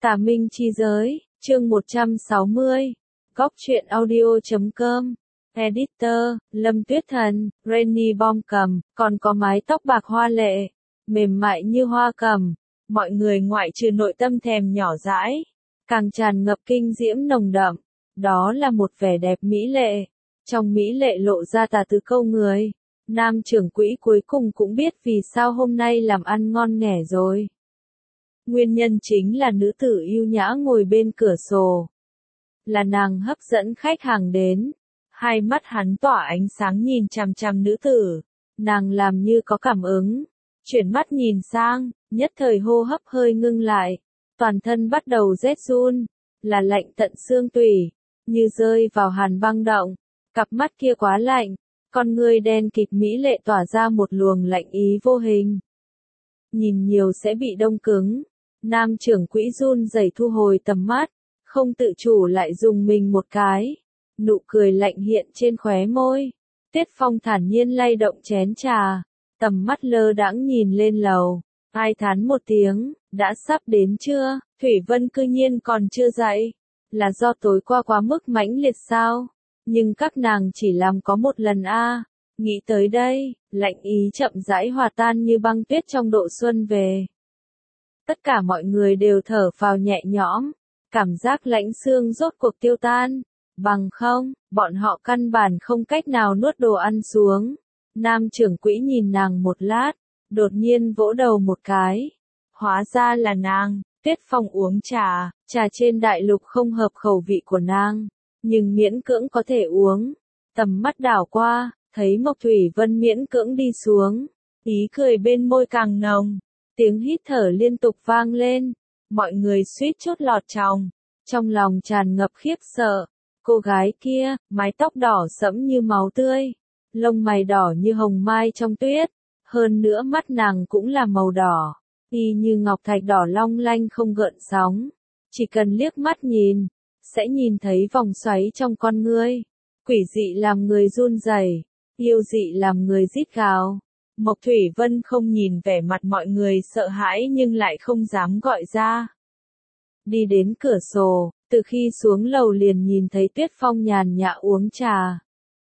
Tà Minh Chi Giới, chương 160. Góc truyện audio.com. Editor, Lâm Tuyết Thần, Rainy Bom cầm, còn có mái tóc bạc hoa lệ, mềm mại như hoa cầm. Mọi người ngoại trừ nội tâm thèm nhỏ dãi, càng tràn ngập kinh diễm nồng đậm. Đó là một vẻ đẹp mỹ lệ. Trong mỹ lệ lộ ra tà tứ câu người. Nam trưởng quỹ cuối cùng cũng biết vì sao hôm nay làm ăn ngon nghẻ rồi. Nguyên nhân chính là nữ tử yêu nhã ngồi bên cửa sổ. Là nàng hấp dẫn khách hàng đến. Hai mắt hắn tỏa ánh sáng nhìn chằm chằm nữ tử. Nàng làm như có cảm ứng. Chuyển mắt nhìn sang, nhất thời hô hấp hơi ngưng lại. Toàn thân bắt đầu rét run. Là lạnh tận xương tủy. Như rơi vào hàn băng động. Cặp mắt kia quá lạnh. Con người đen kịt mỹ lệ tỏa ra một luồng lạnh ý vô hình. Nhìn nhiều sẽ bị đông cứng. Nam trưởng quỹ run rẩy thu hồi tầm mắt, không tự chủ lại dùng mình một cái. Nụ cười lạnh hiện trên khóe môi. Tiết Phong thản nhiên lay động chén trà, tầm mắt lơ đãng nhìn lên lầu. Ai thán một tiếng, đã sắp đến chưa? Thủy Vân cư nhiên còn chưa dậy. Là do tối qua quá mức mãnh liệt sao? Nhưng các nàng chỉ làm có một lần a. Nghĩ tới đây, lạnh ý chậm rãi hòa tan như băng tuyết trong độ xuân về. Tất cả mọi người đều thở phào nhẹ nhõm, cảm giác lãnh xương rốt cuộc tiêu tan. Bằng không, bọn họ căn bản không cách nào nuốt đồ ăn xuống. Nam trưởng quỹ nhìn nàng một lát, đột nhiên vỗ đầu một cái. Hóa ra là nàng. Tiết Phong uống trà, trà trên đại lục không hợp khẩu vị của nàng, nhưng miễn cưỡng có thể uống. Tầm mắt đảo qua, thấy Mộc Thủy Vân miễn cưỡng đi xuống, ý cười bên môi càng nồng. Tiếng hít thở liên tục vang lên, mọi người suýt chốt lọt tròng, trong lòng tràn ngập khiếp sợ. Cô gái kia, mái tóc đỏ sẫm như máu tươi, lông mày đỏ như hồng mai trong tuyết, hơn nữa mắt nàng cũng là màu đỏ, y như ngọc thạch đỏ long lanh không gợn sóng. Chỉ cần liếc mắt nhìn, sẽ nhìn thấy vòng xoáy trong con ngươi, quỷ dị làm người run rẩy, yêu dị làm người rít gào. Mộc Thủy Vân không nhìn vẻ mặt mọi người sợ hãi nhưng lại không dám gọi ra. Đi đến cửa sổ, từ khi xuống lầu liền nhìn thấy Tuyết Phong nhàn nhã uống trà.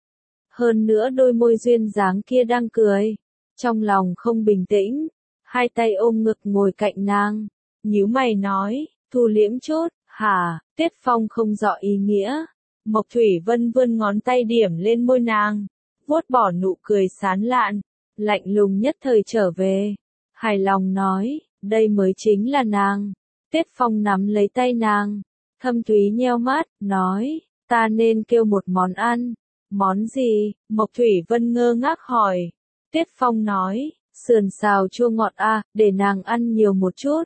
Hơn nữa đôi môi duyên dáng kia đang cười. Trong lòng không bình tĩnh, hai tay ôm ngực ngồi cạnh nàng. Nhíu mày nói, thu liễm chút, hả? Tuyết Phong không rõ ý nghĩa. Mộc Thủy Vân vươn ngón tay điểm lên môi nàng, vuốt bỏ nụ cười sán lạn. Lạnh lùng nhất thời trở về. Hài lòng nói, đây mới chính là nàng. Tiết Phong nắm lấy tay nàng. Thâm thúy nheo mắt, nói, ta nên kêu một món ăn. Món gì? Mộc Thủy Vân ngơ ngác hỏi. Tiết Phong nói, sườn xào chua ngọt a, để nàng ăn nhiều một chút.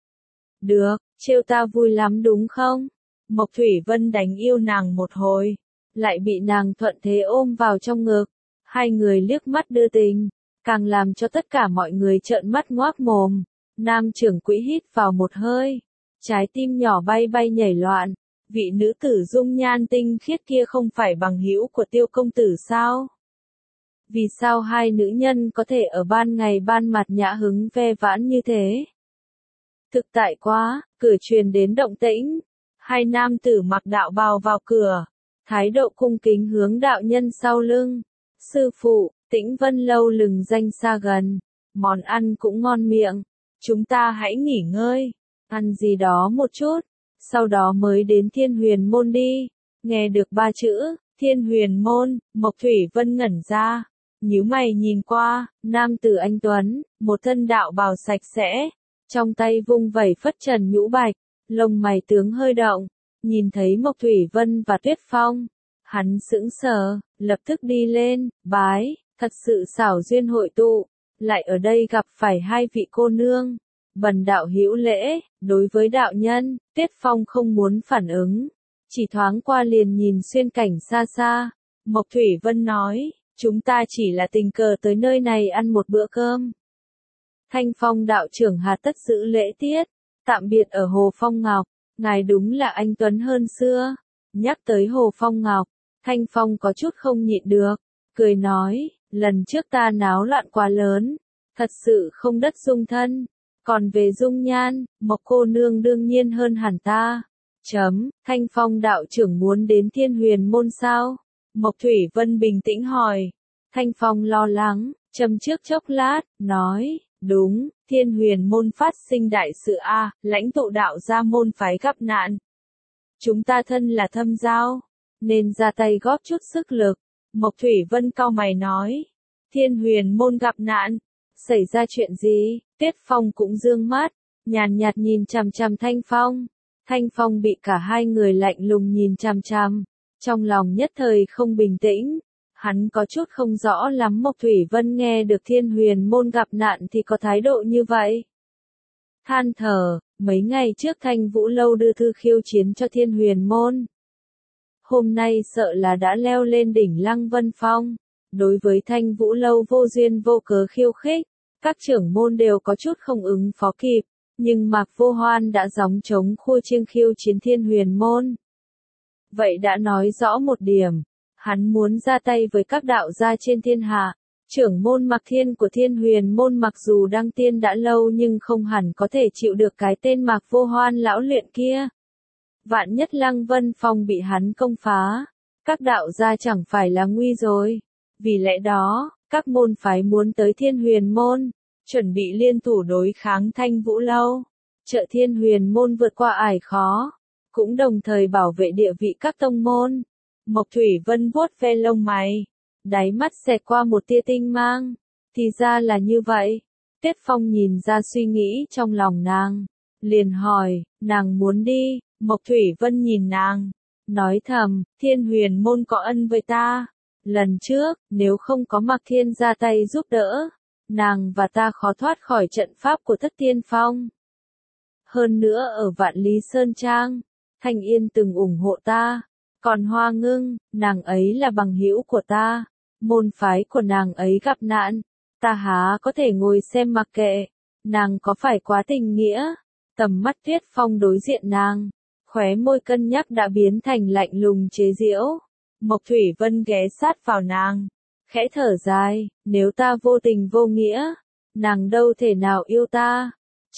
Được, trêu ta vui lắm đúng không? Mộc Thủy Vân đánh yêu nàng một hồi, lại bị nàng thuận thế ôm vào trong ngực. Hai người liếc mắt đưa tình, càng làm cho tất cả mọi người trợn mắt ngoác mồm. Nam trưởng quỹ hít vào một hơi, trái tim nhỏ bay bay nhảy loạn. Vị nữ tử dung nhan tinh khiết kia không phải bằng hữu của Tiêu công tử sao? Vì sao hai nữ nhân có thể ở ban ngày ban mặt nhã hứng ve vãn như thế? Thực tại quá, cửa truyền đến động tĩnh. Hai nam tử mặc đạo bào vào cửa, thái độ cung kính hướng đạo nhân sau lưng. Sư phụ, Tĩnh Vân lâu lừng danh xa gần, món ăn cũng ngon miệng, chúng ta hãy nghỉ ngơi, ăn gì đó một chút, sau đó mới đến Thiên Huyền môn đi. Nghe được ba chữ, Thiên Huyền môn, Mộc Thủy Vân ngẩn ra, nhíu mày nhìn qua, nam tử anh tuấn, một thân đạo bào sạch sẽ, trong tay vung vẩy phất trần nhũ bạch, lông mày tướng hơi động, nhìn thấy Mộc Thủy Vân và Tuyết Phong, hắn sững sờ, lập tức đi lên, bái. Thật sự xảo duyên hội tụ, lại ở đây gặp phải hai vị cô nương. Bần đạo hữu lễ. Đối với đạo nhân, Tiết Phong không muốn phản ứng, chỉ thoáng qua liền nhìn xuyên cảnh xa xa. Mộc Thủy Vân nói, chúng ta chỉ là tình cờ tới nơi này ăn một bữa cơm. Thanh Phong đạo trưởng hà tất giữ lễ tiết, tạm biệt ở Hồ Phong Ngọc, ngài đúng là anh tuấn hơn xưa. Nhắc tới Hồ Phong Ngọc, Thanh Phong có chút không nhịn được, cười nói, lần trước ta náo loạn quá lớn, thật sự không đất dung thân, Còn về dung nhan, Mộc cô nương đương nhiên hơn hẳn ta. Thanh Phong đạo trưởng muốn đến Thiên Huyền môn sao? Mộc Thủy Vân bình tĩnh hỏi. Thanh Phong lo lắng, châm trước chốc lát, nói, đúng, Thiên Huyền môn phát sinh đại sự a, lãnh tụ đạo gia môn phái gặp nạn. Chúng ta thân là thâm giao, nên ra tay góp chút sức lực. Mộc Thủy Vân cau mày nói, Thiên Huyền môn gặp nạn, xảy ra chuyện gì? Tiết Phong cũng dương mắt, nhàn nhạt nhìn chằm chằm Thanh Phong. Thanh Phong bị cả hai người lạnh lùng nhìn chằm chằm, trong lòng nhất thời không bình tĩnh. Hắn có chút không rõ lắm Mộc Thủy Vân nghe được Thiên Huyền môn gặp nạn thì có thái độ như vậy. Than thở, mấy ngày trước Thanh Vũ Lâu đưa thư khiêu chiến cho Thiên Huyền môn. Hôm nay sợ là đã leo lên đỉnh Lăng Vân Phong. Đối với Thanh Vũ Lâu vô duyên vô cớ khiêu khích, các trưởng môn đều có chút không ứng phó kịp. Nhưng Mạc Vô Hoan đã gióng trống khua chiêng khiêu chiến Thiên Huyền môn. Vậy đã nói rõ một điểm, hắn muốn ra tay với các đạo gia trên thiên hạ. Trưởng môn Mạc Thiên của Thiên Huyền môn mặc dù đăng tiên đã lâu nhưng không hẳn có thể chịu được cái tên Mạc Vô Hoan lão luyện kia. Vạn nhất Lăng Vân Phong bị hắn công phá, các đạo gia chẳng phải là nguy rồi. Vì lẽ đó, các môn phái muốn tới Thiên Huyền môn, chuẩn bị liên thủ đối kháng Thanh Vũ Lâu, trợ Thiên Huyền môn vượt qua ải khó, cũng đồng thời bảo vệ địa vị các tông môn. Mộc Thủy Vân vuốt ve lông mày, đáy mắt xẹt qua một tia tinh mang, thì ra là như vậy. Tiết Phong nhìn ra suy nghĩ trong lòng nàng, liền hỏi, nàng muốn đi? Mộc Thủy Vân nhìn nàng, nói thầm, Thiên Huyền môn có ân với ta. Lần trước, nếu không có Mạc Thiên ra tay giúp đỡ, nàng và ta khó thoát khỏi trận pháp của Thất Tiên Phong. Hơn nữa ở Vạn Lý Sơn Trang, Thanh Yên từng ủng hộ ta, còn Hoa Ngưng, nàng ấy là bằng hữu của ta, môn phái của nàng ấy gặp nạn, ta há có thể ngồi xem mặc kệ, nàng có phải quá tình nghĩa? Tầm mắt Tiết Phong đối diện nàng, khóe môi cân nhắc đã biến thành lạnh lùng chế giễu. Mộc Thủy Vân ghé sát vào nàng, khẽ thở dài, nếu ta vô tình vô nghĩa, nàng đâu thể nào yêu ta.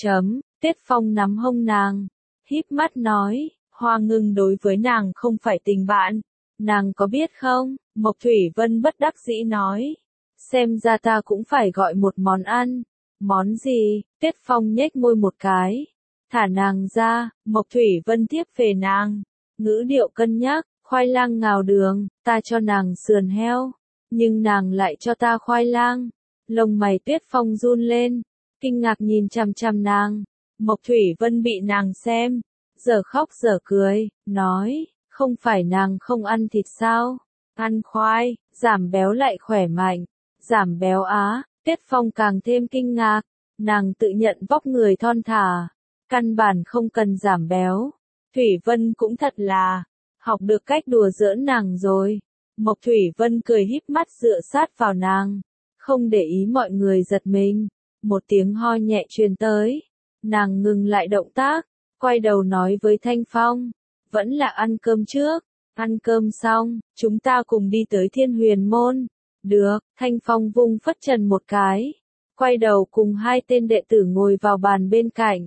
Tiết Phong nắm hông nàng, híp mắt nói, Hoa Ngưng đối với nàng không phải tình bạn, nàng có biết không? Mộc Thủy Vân bất đắc dĩ nói, xem ra ta cũng phải gọi một món ăn. Món gì? Tiết Phong nhếch môi một cái, thả nàng ra. Mộc Thủy Vân tiếp về nàng, ngữ điệu cân nhắc, khoai lang ngào đường, ta cho nàng sườn heo, nhưng nàng lại cho ta khoai lang. Lông mày Tiết Phong run lên, kinh ngạc nhìn chằm chằm nàng. Mộc Thủy Vân bị nàng xem, giờ khóc giờ cười, nói, không phải nàng không ăn thịt sao? Ăn khoai, giảm béo lại khỏe mạnh. Giảm béo á? Tiết Phong càng thêm kinh ngạc, nàng tự nhận vóc người thon thả, căn bản không cần giảm béo. Thủy Vân cũng thật là, học được cách đùa giỡn nàng rồi. Mộc Thủy Vân cười híp mắt dựa sát vào nàng, không để ý mọi người giật mình. Một tiếng ho nhẹ truyền tới, nàng ngừng lại động tác, quay đầu nói với Thanh Phong, vẫn là ăn cơm trước, ăn cơm xong, chúng ta cùng đi tới Thiên Huyền môn. Được, Thanh Phong vung phất trần một cái, quay đầu cùng hai tên đệ tử ngồi vào bàn bên cạnh.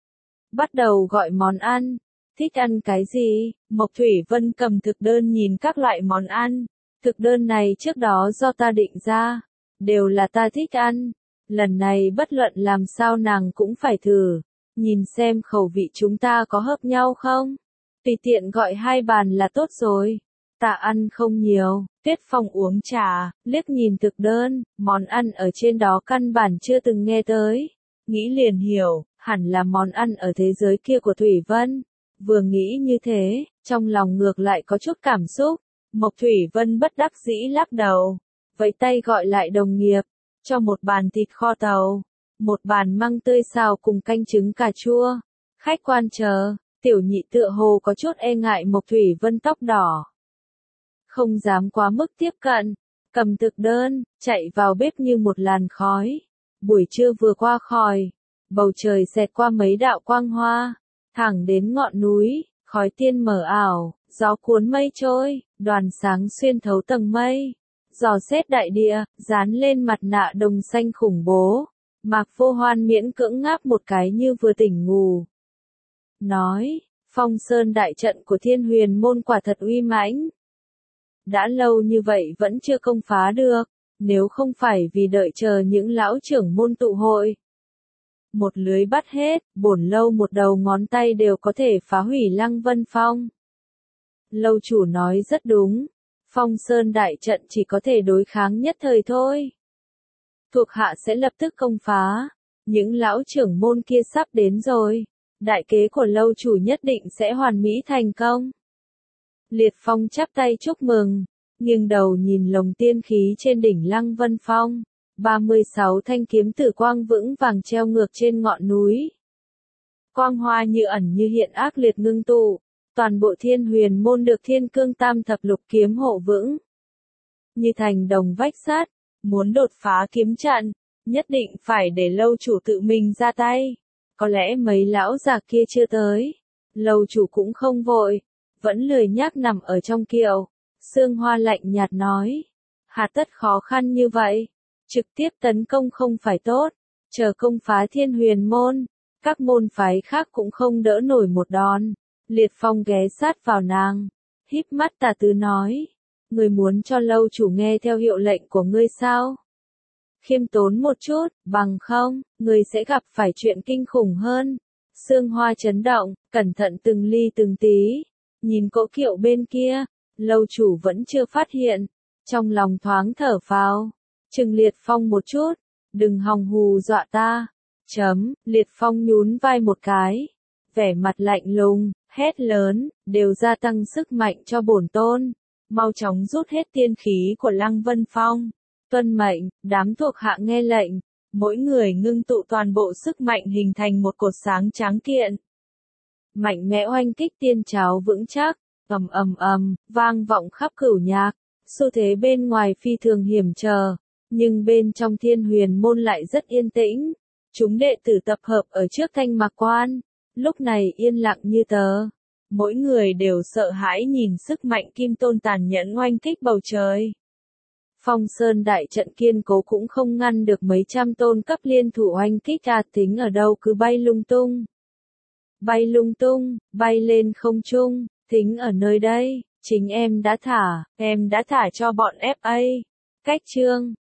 Bắt đầu gọi món ăn. Thích ăn cái gì? Mộc Thủy Vân cầm thực đơn nhìn các loại món ăn. Thực đơn này trước đó do ta định ra, đều là ta thích ăn. Lần này bất luận làm sao nàng cũng phải thử, nhìn xem khẩu vị chúng ta có hợp nhau không. Tùy tiện gọi hai bàn là tốt rồi. Ta ăn không nhiều. Tiết Phong uống trà, liếc nhìn thực đơn, món ăn ở trên đó căn bản chưa từng nghe tới. Nghĩ liền hiểu, hẳn là món ăn ở thế giới kia của Thủy Vân. Vừa nghĩ như thế, trong lòng ngược lại có chút cảm xúc. Mộc Thủy Vân bất đắc dĩ lắc đầu, vẫy tay gọi lại đồng nghiệp, cho một bàn thịt kho tàu, một bàn măng tươi xào cùng canh trứng cà chua. Khách quan chờ, tiểu nhị tựa hồ có chút e ngại Mộc Thủy Vân tóc đỏ, không dám quá mức tiếp cận, cầm thực đơn, chạy vào bếp như một làn khói. Buổi trưa vừa qua khỏi, bầu trời xẹt qua mấy đạo quang hoa, thẳng đến ngọn núi, khói tiên mờ ảo, gió cuốn mây trôi, đoàn sáng xuyên thấu tầng mây, dò xét đại địa, dán lên mặt nạ đồng xanh khủng bố. Mạc Vô Hoan miễn cưỡng ngáp một cái như vừa tỉnh ngủ. Nói, Phong Sơn đại trận của Thiên Huyền môn quả thật uy mãnh. Đã lâu như vậy vẫn chưa công phá được, nếu không phải vì đợi chờ những lão trưởng môn tụ hội. Một lưới bắt hết, bổn lâu một đầu ngón tay đều có thể phá hủy Lăng Vân Phong. Lâu chủ nói rất đúng, Phong Sơn đại trận chỉ có thể đối kháng nhất thời thôi. Thuộc hạ sẽ lập tức công phá, những lão trưởng môn kia sắp đến rồi, đại kế của lâu chủ nhất định sẽ hoàn mỹ thành công. Liệt Phong chắp tay chúc mừng, nghiêng đầu nhìn lồng tiên khí trên đỉnh Lăng Vân Phong. 36 thanh kiếm tử quang vững vàng treo ngược trên ngọn núi. Quang hoa như ẩn như hiện ác liệt ngưng tụ, toàn bộ Thiên Huyền môn được Thiên Cương Tam Thập Lục kiếm hộ vững. Như thành đồng vách sắt, muốn đột phá kiếm trận, nhất định phải để lâu chủ tự mình ra tay. Có lẽ mấy lão già kia chưa tới, lâu chủ cũng không vội, vẫn lười nhác nằm ở trong kiệu. Sương Hoa lạnh nhạt nói, hà tất khó khăn như vậy. Trực tiếp tấn công không phải tốt, chờ công phá Thiên Huyền môn, các môn phái khác cũng không đỡ nổi một đòn. Liệt Phong ghé sát vào nàng, híp mắt tà tứ nói, người muốn cho lâu chủ nghe theo hiệu lệnh của ngươi sao? Khiêm tốn một chút, bằng không, người sẽ gặp phải chuyện kinh khủng hơn. Sương Hoa chấn động, cẩn thận từng ly từng tí, nhìn cỗ kiệu bên kia, lâu chủ vẫn chưa phát hiện, trong lòng thoáng thở phào. Trừng Liệt Phong một chút, đừng hòng hù dọa ta. Liệt Phong nhún vai một cái, vẻ mặt lạnh lùng, hét lớn, đều gia tăng sức mạnh cho bổn tôn, mau chóng rút hết tiên khí của Lăng Vân Phong. Tuân mệnh, đám thuộc hạ nghe lệnh, mỗi người ngưng tụ toàn bộ sức mạnh hình thành một cột sáng tráng kiện. Mạnh mẽ oanh kích tiên cháo vững chắc, vang vọng khắp cửu nhạc, xu thế bên ngoài phi thường hiểm trở. Nhưng bên trong Thiên Huyền môn lại rất yên tĩnh. Chúng đệ tử tập hợp ở trước Thanh Mạc Quan, lúc này yên lặng như tờ. Mỗi người đều sợ hãi nhìn sức mạnh kim tôn tàn nhẫn oanh kích bầu trời. Phong Sơn đại trận kiên cố cũng không ngăn được mấy trăm tôn cấp liên thủ oanh kích tính ở đâu cứ bay lung tung. Bay lên không trung, tính ở nơi đây, chính em đã thả cho bọn FA. Cách chương